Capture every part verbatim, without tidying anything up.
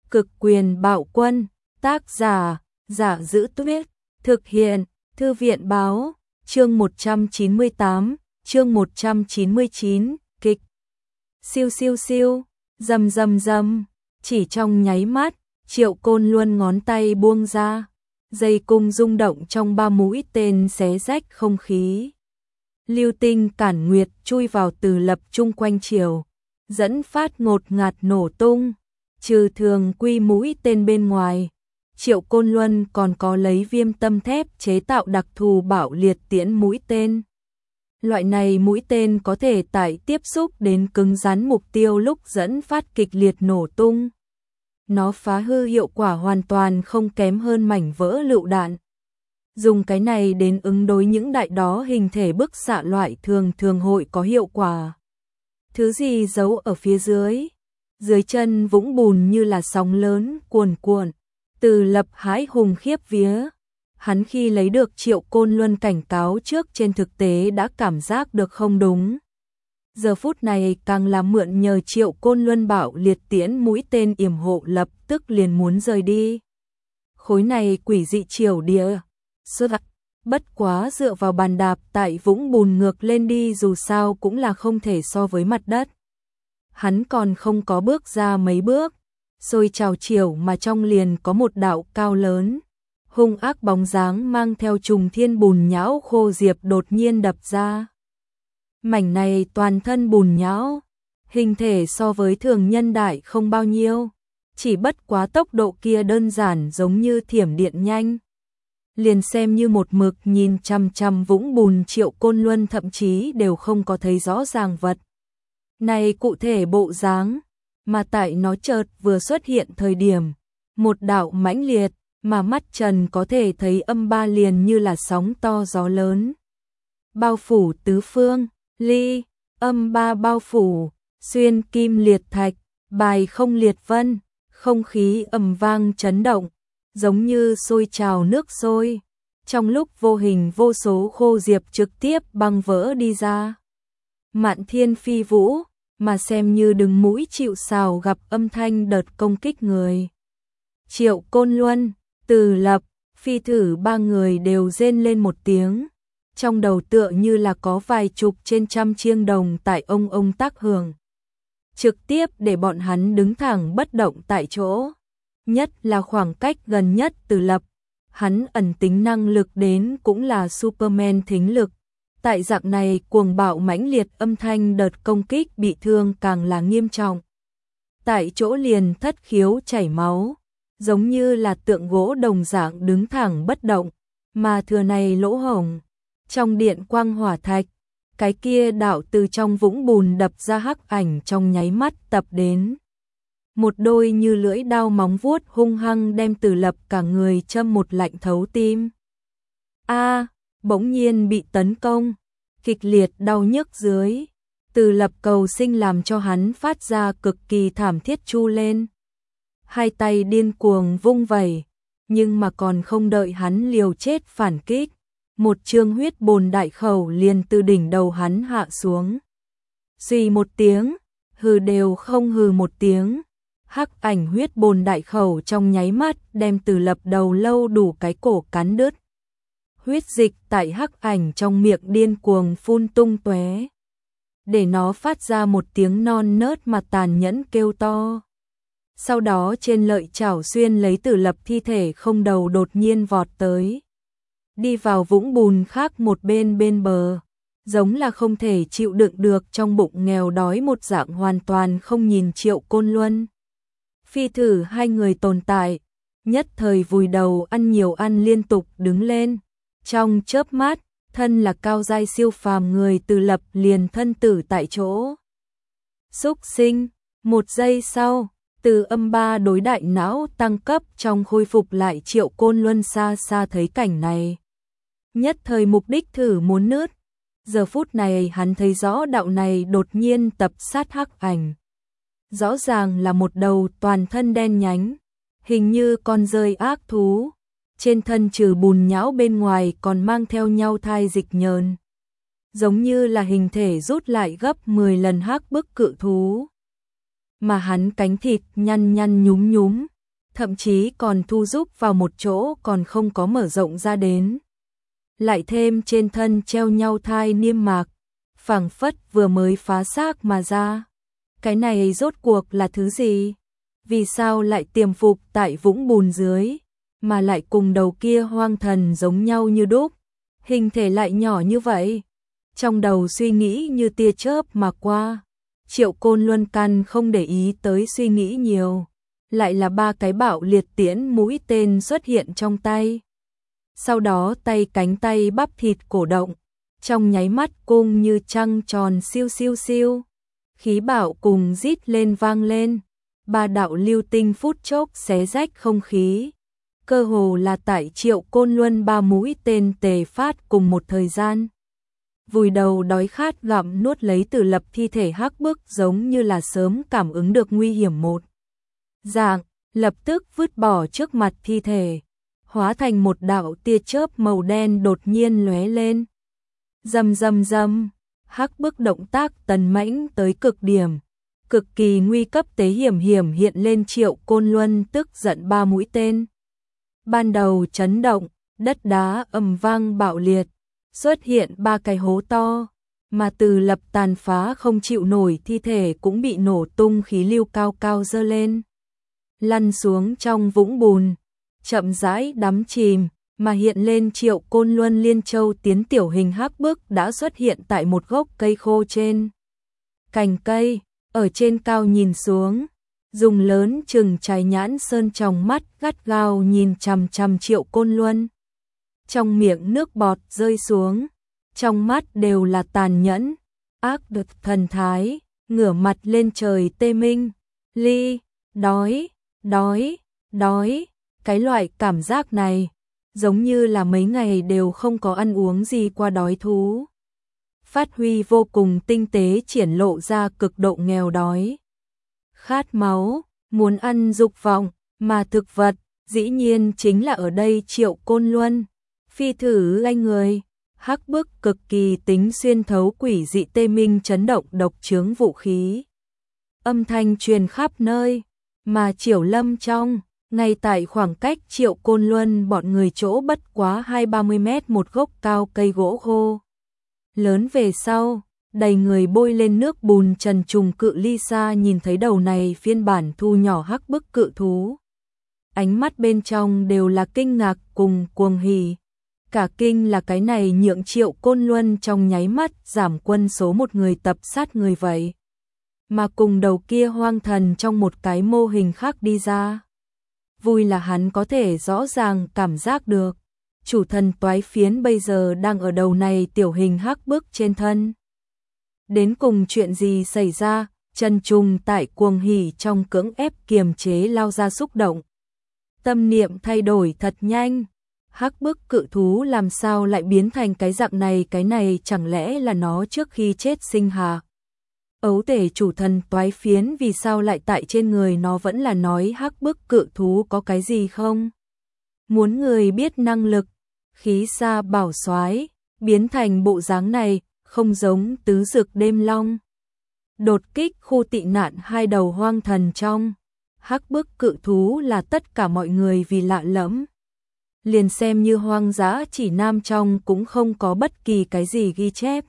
Cực quyền bạo quân, tác giả, Giả Giữ Tuyết, thực hiện, Thư viện báo, chương một trăm chín mươi tám, chương một trăm chín mươi chín, kịch. Siêu siêu siêu, rầm rầm rầm, chỉ trong nháy mắt, Triệu Côn Luân ngón tay buông ra, dây cung rung động trong ba mũi tên xé rách không khí. Lưu tinh cản nguyệt chui vào Từ Lập chung quanh chiều, dẫn phát ngột ngạt nổ tung, trừ thường quy mũi tên bên ngoài. Triệu Côn Luân còn có lấy viêm tâm thép chế tạo đặc thù bạo liệt tiễn mũi tên. Loại này mũi tên có thể tải tiếp xúc đến cứng rắn mục tiêu lúc dẫn phát kịch liệt nổ tung. Nó phá hư hiệu quả hoàn toàn không kém hơn mảnh vỡ lựu đạn. Dùng cái này đến ứng đối những đại đó hình thể bức xạ loại thường thường hội có hiệu quả. Thứ gì giấu ở phía dưới? Dưới chân vũng bùn như là sóng lớn cuồn cuộn. Từ Lập hãi hùng khiếp vía. Hắn khi lấy được Triệu Côn Luân cảnh cáo trước trên thực tế đã cảm giác được không đúng. Giờ phút này càng là mượn nhờ Triệu Côn Luân bạo liệt tiễn mũi tên yểm hộ lập tức liền muốn rời đi. Khối này quỷ dị triều địa. Sơ đặc, bất quá dựa vào bàn đạp tại vũng bùn ngược lên đi dù sao cũng là không thể so với mặt đất. Hắn còn không có bước ra mấy bước. Xôi trào chiều mà trong liền có một đạo cao lớn, hung ác bóng dáng mang theo trùng thiên bùn nhão khô diệp đột nhiên đập ra. Mảnh này toàn thân bùn nhão, hình thể so với thường nhân đại không bao nhiêu, chỉ bất quá tốc độ kia đơn giản giống như thiểm điện nhanh. Liền xem như một mực nhìn chằm chằm vũng bùn Triệu Côn Luân thậm chí đều không có thấy rõ ràng vật này cụ thể bộ dáng. Mà tại nó chợt vừa xuất hiện thời điểm, một đạo mãnh liệt mà mắt trần có thể thấy âm ba liền như là sóng to gió lớn. Bao phủ tứ phương, ly, âm ba bao phủ, xuyên kim liệt thạch, bài không liệt vân, không khí ầm vang chấn động, giống như sôi trào nước sôi. Trong lúc vô hình vô số khô diệp trực tiếp băng vỡ đi ra. Mạn thiên phi vũ. Mà xem như đứng mũi chịu sào gặp âm thanh đợt công kích người. Triệu Côn Luân, Từ Lập, Phi Thử ba người đều rên lên một tiếng. Trong đầu tựa như là có vài chục trên trăm chiêng đồng tại ông ông tác hưởng. Trực tiếp để bọn hắn đứng thẳng bất động tại chỗ. Nhất là khoảng cách gần nhất Từ Lập. Hắn ẩn tính năng lực đến cũng là Superman thính lực. Tại dạng này cuồng bạo mãnh liệt âm thanh đợt công kích bị thương càng là nghiêm trọng. Tại chỗ liền thất khiếu chảy máu, giống như là tượng gỗ đồng dạng đứng thẳng bất động, mà thừa này lỗ hổng. Trong điện quang hỏa thạch, cái kia đạo từ trong vũng bùn đập ra hắc ảnh trong nháy mắt tập đến. Một đôi như lưỡi đao móng vuốt hung hăng đem Từ Lập cả người châm một lạnh thấu tim. A bỗng nhiên bị tấn công, kịch liệt đau nhức dưới, Từ Lập cầu sinh làm cho hắn phát ra cực kỳ thảm thiết chu lên. Hai tay điên cuồng vung vẩy, nhưng mà còn không đợi hắn liều chết phản kích, một trương huyết bồn đại khẩu liền từ đỉnh đầu hắn hạ xuống. Xì một tiếng, hừ đều không hừ một tiếng, hắc ảnh huyết bồn đại khẩu trong nháy mắt đem Từ Lập đầu lâu đủ cái cổ cắn đứt. Huyết dịch tại hắc ảnh trong miệng điên cuồng phun tung tóe, để nó phát ra một tiếng non nớt mà tàn nhẫn kêu to. Sau đó trên lợi chảo xuyên lấy Từ Lập thi thể không đầu đột nhiên vọt tới, đi vào vũng bùn khác một bên bên bờ, giống là không thể chịu đựng được trong bụng nghèo đói một dạng hoàn toàn không nhìn Triệu Côn Luân. Phi Thử hai người tồn tại, nhất thời vùi đầu ăn nhiều ăn liên tục đứng lên. Trong chớp mắt, thân là cao giai siêu phàm người Từ Lập liền thân tử tại chỗ. Xúc sinh, một giây sau, từ âm ba đối đại não tăng cấp trong khôi phục lại Triệu Côn Luân xa xa thấy cảnh này. Nhất thời mục đích thử muốn nứt, giờ phút này hắn thấy rõ đạo này đột nhiên tập sát hắc ảnh. Rõ ràng là một đầu toàn thân đen nhánh, hình như con rơi ác thú. Trên thân trừ bùn nhão bên ngoài còn mang theo nhau thai dịch nhờn, giống như là hình thể rút lại gấp mười lần hắc bức cự thú. Mà hắn cánh thịt nhăn nhăn nhúm nhúm, thậm chí còn thu giúp vào một chỗ còn không có mở rộng ra đến. Lại thêm trên thân treo nhau thai niêm mạc, phảng phất vừa mới phá xác mà ra. Cái này rốt cuộc là thứ gì? Vì sao lại tiềm phục tại vũng bùn dưới, mà lại cùng đầu kia hoang thần giống nhau như đúc, hình thể lại nhỏ như vậy? Trong đầu suy nghĩ như tia chớp mà qua, Triệu Côn Luân căn không để ý tới suy nghĩ nhiều, lại là ba cái bạo liệt tiễn mũi tên xuất hiện trong tay. Sau đó tay cánh tay bắp thịt cổ động, trong nháy mắt cung như trăng tròn siêu siêu siêu, khí bạo cùng rít lên vang lên, ba đạo lưu tinh phút chốc xé rách không khí. Cơ hồ là tại Triệu Côn Luân ba mũi tên tề phát cùng một thời gian. Vùi đầu đói khát gặm nuốt lấy Từ Lập thi thể Hắc Bức, giống như là sớm cảm ứng được nguy hiểm một dạng, lập tức vứt bỏ trước mặt thi thể, hóa thành một đạo tia chớp màu đen đột nhiên lóe lên. Rầm rầm rầm, Hắc Bức động tác tấn mãnh tới cực điểm, cực kỳ nguy cấp tế hiểm hiểm hiện lên Triệu Côn Luân tức giận ba mũi tên. Ban đầu chấn động, đất đá ầm vang bạo liệt, xuất hiện ba cái hố to, mà Từ Lập tàn phá không chịu nổi thi thể cũng bị nổ tung khí lưu cao cao dơ lên, lăn xuống trong vũng bùn, chậm rãi đắm chìm, mà hiện lên Triệu Côn Luân liên châu tiến tiểu hình Hắc Bức đã xuất hiện tại một gốc cây khô trên cành cây, ở trên cao nhìn xuống, dùng lớn chừng trái nhãn sơn tròng mắt gắt gao nhìn chằm chằm Triệu Côn Luân. Trong miệng nước bọt rơi xuống, trong mắt đều là tàn nhẫn, ác độc thần thái, ngửa mặt lên trời tê minh, ly, đói, đói, đói, cái loại cảm giác này, giống như là mấy ngày đều không có ăn uống gì qua đói thú. Phát huy vô cùng tinh tế triển lộ ra cực độ nghèo đói. Khát máu, muốn ăn dục vọng, mà thực vật, dĩ nhiên chính là ở đây Triệu Côn Luân. Phi thử lanh người, Hắc Bức cực kỳ tính xuyên thấu quỷ dị tê minh chấn động độc chướng vũ khí. Âm thanh truyền khắp nơi, mà Triệu Lâm trong, ngay tại khoảng cách Triệu Côn Luân bọn người chỗ bất quá hai ba mươi mét một gốc cao cây gỗ khô. Lớn về sau, đầy người bôi lên nước bùn trần trùng cự ly xa nhìn thấy đầu này phiên bản thu nhỏ Hắc Bức cự thú. Ánh mắt bên trong đều là kinh ngạc cùng cuồng hỉ. Cả kinh là cái này nhượng Triệu Côn Luân trong nháy mắt giảm quân số một người tập sát người vậy. Mà cùng đầu kia hoang thần trong một cái mô hình khác đi ra. Vui là hắn có thể rõ ràng cảm giác được. Chủ thần toái phiến bây giờ đang ở đầu này tiểu hình Hắc Bức trên thân. Đến cùng chuyện gì xảy ra, Trần Trùng tại cuồng hỉ trong cưỡng ép kiềm chế lao ra xúc động. Tâm niệm thay đổi thật nhanh. Hắc Bức cự thú làm sao lại biến thành cái dạng này, cái này chẳng lẽ là nó trước khi chết sinh hạ. Ấu tể chủ thần toái phiến vì sao lại tại trên người nó, vẫn là nói Hắc Bức cự thú có cái gì không? Muốn người biết năng lực, khí xa bảo soái biến thành bộ dáng này, không giống tứ dực đêm long. Đột kích khu tị nạn hai đầu hoang thần trong. Hắc Bức cự thú là tất cả mọi người vì lạ lẫm. Liền xem như hoang dã chỉ nam trong cũng không có bất kỳ cái gì ghi chép.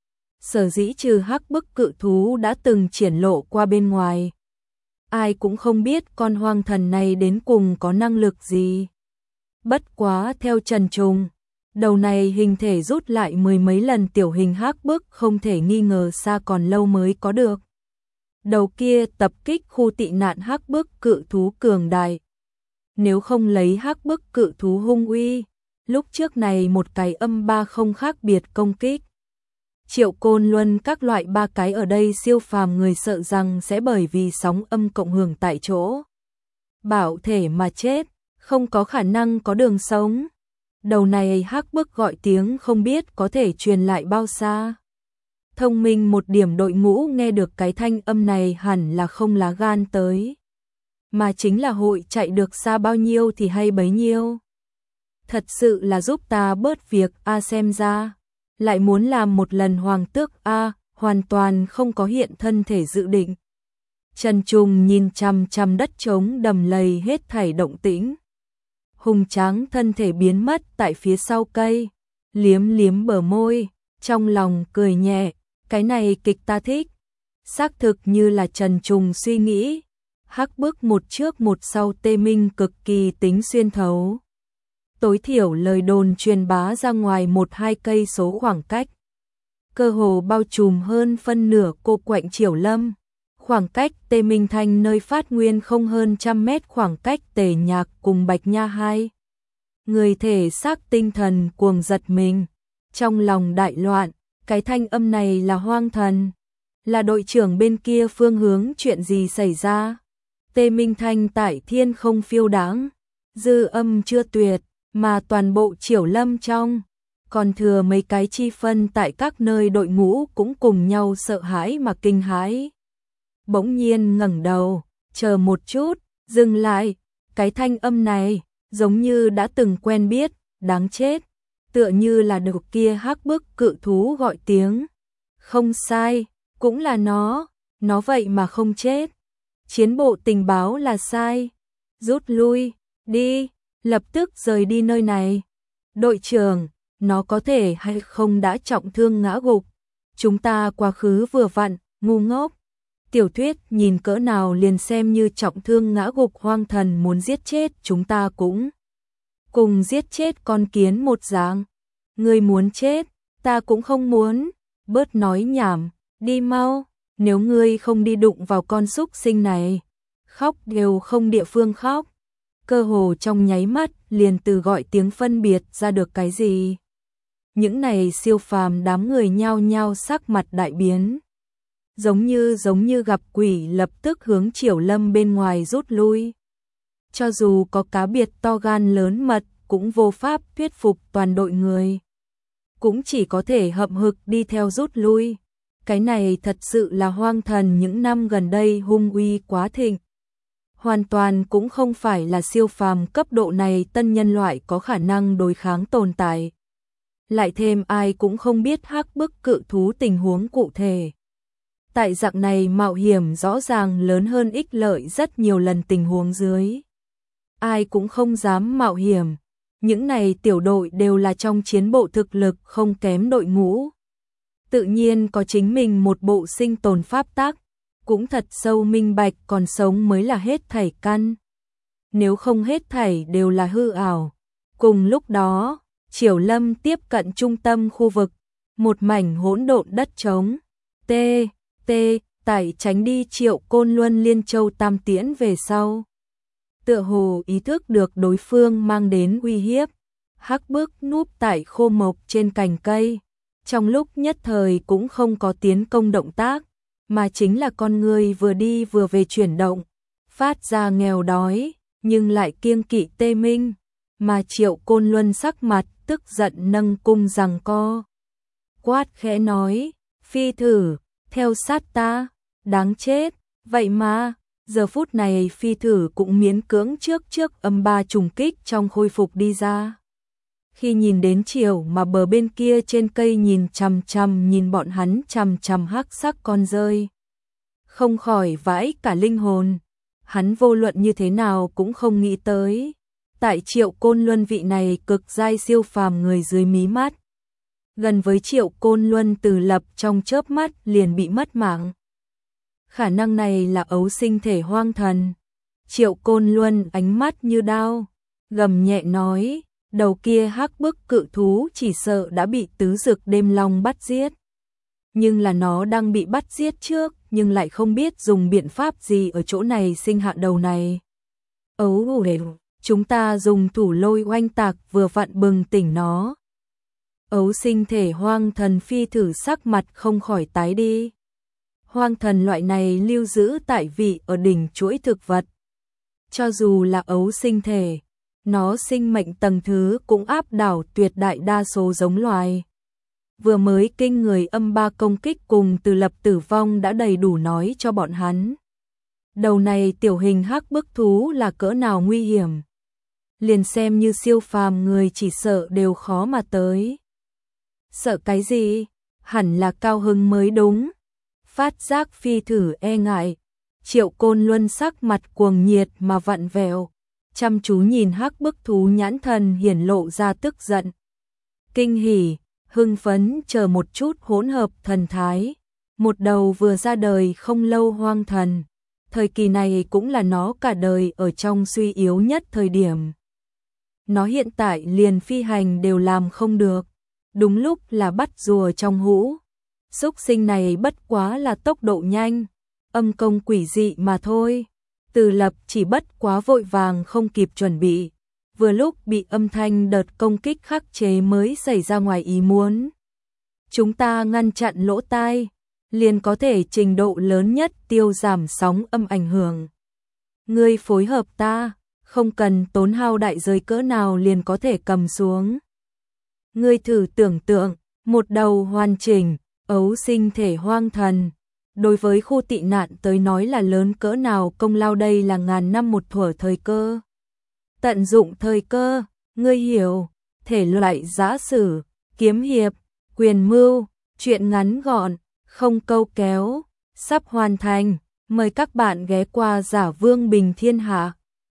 Sở dĩ trừ Hắc Bức cự thú đã từng triển lộ qua bên ngoài. Ai cũng không biết con hoang thần này đến cùng có năng lực gì. Bất quá theo Trần Trùng, đầu này hình thể rút lại mười mấy lần tiểu hình Hắc Bức không thể nghi ngờ xa còn lâu mới có được. Đầu kia tập kích khu tị nạn Hắc Bức cự thú cường đại. Nếu không lấy Hắc Bức cự thú hung uy, lúc trước này một cái âm ba không khác biệt công kích. Triệu Côn Luân các loại ba cái ở đây siêu phàm người sợ rằng sẽ bởi vì sóng âm cộng hưởng tại chỗ. Bảo thể mà chết, không có khả năng có đường sống. Đầu này Hắc Bức gọi tiếng không biết có thể truyền lại bao xa. Thông minh một điểm đội ngũ nghe được cái thanh âm này hẳn là không lá gan tới. Mà chính là hội chạy được xa bao nhiêu thì hay bấy nhiêu. Thật sự là giúp ta bớt việc a, xem ra lại muốn làm một lần hoàng tước a, hoàn toàn không có hiện thân thể dự định. Trần Trùng nhìn chằm chằm đất trống đầm lầy hết thảy động tĩnh. Hùng tráng thân thể biến mất tại phía sau cây, liếm liếm bờ môi, trong lòng cười nhẹ, cái này kịch ta thích. Xác thực như là Trần Trùng suy nghĩ, Hắc Bức một trước một sau tê minh cực kỳ tính xuyên thấu. Tối thiểu lời đồn truyền bá ra ngoài một hai cây số khoảng cách. Cơ hồ bao trùm hơn phân nửa cô quạnh Triều Lâm. Khoảng cách Tê Minh Thanh nơi phát nguyên không hơn trăm mét, khoảng cách Tề Nhạc cùng Bạch Nha hai. Người thể xác tinh thần cuồng giật mình. Trong lòng đại loạn, cái thanh âm này là Hoang Thần. Là đội trưởng bên kia phương hướng, chuyện gì xảy ra? Tê Minh Thanh tại thiên không phiêu đáng, dư âm chưa tuyệt, mà toàn bộ Triều Lâm trong, còn thừa mấy cái chi phân tại các nơi đội ngũ cũng cùng nhau sợ hãi mà kinh hãi. Bỗng nhiên ngẩng đầu, chờ một chút, dừng lại, cái thanh âm này, giống như đã từng quen biết, đáng chết, tựa như là được kia Hắc Bức cự thú gọi tiếng. Không sai, cũng là nó, nó vậy mà không chết. Chiến bộ tình báo là sai, rút lui, đi, lập tức rời đi nơi này. Đội trưởng, nó có thể hay không đã trọng thương ngã gục, chúng ta quá khứ vừa vặn, ngu ngốc. Tiểu Thuyết nhìn cỡ nào liền xem như trọng thương ngã gục. Hoang Thần muốn giết chết chúng ta cũng cùng giết chết con kiến một dạng. Ngươi muốn chết, ta cũng không muốn, bớt nói nhảm, đi mau, nếu ngươi không đi đụng vào con súc sinh này, khóc đều không địa phương khóc. Cơ hồ trong nháy mắt liền từ gọi tiếng phân biệt ra được cái gì. Những này siêu phàm đám người nhao nhao sắc mặt đại biến. Giống như giống như gặp quỷ, lập tức hướng Triều Lâm bên ngoài rút lui. Cho dù có cá biệt to gan lớn mật, cũng vô pháp thuyết phục toàn đội người. Cũng chỉ có thể hậm hực đi theo rút lui. Cái này thật sự là Hoang Thần những năm gần đây hung uy quá thịnh. Hoàn toàn cũng không phải là siêu phàm cấp độ này tân nhân loại có khả năng đối kháng tồn tại. Lại thêm ai cũng không biết Hắc Bức cự thú tình huống cụ thể. Tại dạng này mạo hiểm rõ ràng lớn hơn ích lợi rất nhiều lần tình huống dưới. Ai cũng không dám mạo hiểm. Những này tiểu đội đều là trong chiến bộ thực lực không kém đội ngũ. Tự nhiên có chính mình một bộ sinh tồn pháp tắc, cũng thật sâu minh bạch còn sống mới là hết thảy căn. Nếu không hết thảy đều là hư ảo. Cùng lúc đó, Triều Lâm tiếp cận trung tâm khu vực, một mảnh hỗn độn đất trống. T, T, tại tránh đi Triệu Côn Luân Liên Châu Tam Tiễn về sau. Tựa hồ ý thức được đối phương mang đến uy hiếp, Hắc Bức núp tại khô mộc trên cành cây. Trong lúc nhất thời cũng không có tiến công động tác, mà chính là con người vừa đi vừa về chuyển động, phát ra nghèo đói, nhưng lại kiêng kỵ Tê Minh, mà Triệu Côn Luân sắc mặt tức giận nâng cung giằng co. Quát khẽ nói, phi thử, theo sát ta, đáng chết, vậy mà, giờ phút này phi thử cũng miễn cưỡng trước trước âm ba trùng kích trong khôi phục đi ra. Khi nhìn đến Triều mà bờ bên kia trên cây nhìn chằm chằm nhìn bọn hắn chằm chằm hắc sắc con rơi. Không khỏi vãi cả linh hồn, hắn vô luận như thế nào cũng không nghĩ tới. Tại Triệu Côn Luân vị này cực giai siêu phàm người dưới mí mắt. Gần với Triệu Côn Luân từ lập trong chớp mắt liền bị mất mạng. Khả năng này là ấu sinh thể Hoang Thần. Triệu Côn Luân ánh mắt như đao, gầm nhẹ nói, đầu kia Hắc Bức cự thú chỉ sợ đã bị tứ dực đêm long bắt giết. Nhưng là nó đang bị bắt giết trước, nhưng lại không biết dùng biện pháp gì ở chỗ này sinh hạ đầu này. Ấu đều, chúng ta dùng thủ lôi oanh tạc vừa vặn bừng tỉnh nó. Ấu sinh thể Hoang Thần phi thử sắc mặt không khỏi tái đi. Hoang Thần loại này lưu giữ tại vị ở đỉnh chuỗi thực vật. Cho dù là ấu sinh thể, nó sinh mệnh tầng thứ cũng áp đảo tuyệt đại đa số giống loài. Vừa mới kinh người âm ba công kích cùng từ lập tử vong đã đầy đủ nói cho bọn hắn. Đầu này tiểu hình Hắc Bức thú là cỡ nào nguy hiểm. Liền xem như siêu phàm người chỉ sợ đều khó mà tới. Sợ cái gì? Hẳn là cao hứng mới đúng. Phát giác phi thử e ngại, Triệu Côn Luân sắc mặt cuồng nhiệt mà vặn vẹo, chăm chú nhìn hắc bức thú nhãn thần hiển lộ ra tức giận, kinh hỉ, hưng phấn chờ một chút hỗn hợp thần thái. Một đầu vừa ra đời không lâu hoang thần, thời kỳ này cũng là nó cả đời ở trong suy yếu nhất thời điểm. Nó hiện tại liền phi hành đều làm không được, đúng lúc là bắt rùa trong hũ. Xúc sinh này bất quá là tốc độ nhanh, âm công quỷ dị mà thôi. Từ Lập chỉ bất quá vội vàng không kịp chuẩn bị, vừa lúc bị âm thanh đợt công kích khắc chế mới xảy ra ngoài ý muốn. Chúng ta ngăn chặn lỗ tai, liền có thể trình độ lớn nhất tiêu giảm sóng âm ảnh hưởng. Ngươi phối hợp ta, không cần tốn hao đại giới cỡ nào liền có thể cầm xuống. Ngươi thử tưởng tượng, một đầu hoàn chỉnh, ấu sinh thể hoang thần, đối với khu tị nạn tới nói là lớn cỡ nào công lao, đây là ngàn năm một thuở thời cơ. Tận dụng thời cơ, ngươi hiểu, thể loại giã sử, kiếm hiệp, quyền mưu, truyện ngắn gọn, không câu kéo, sắp hoàn thành, mời các bạn ghé qua Giả Vương Bình Thiên Hạ.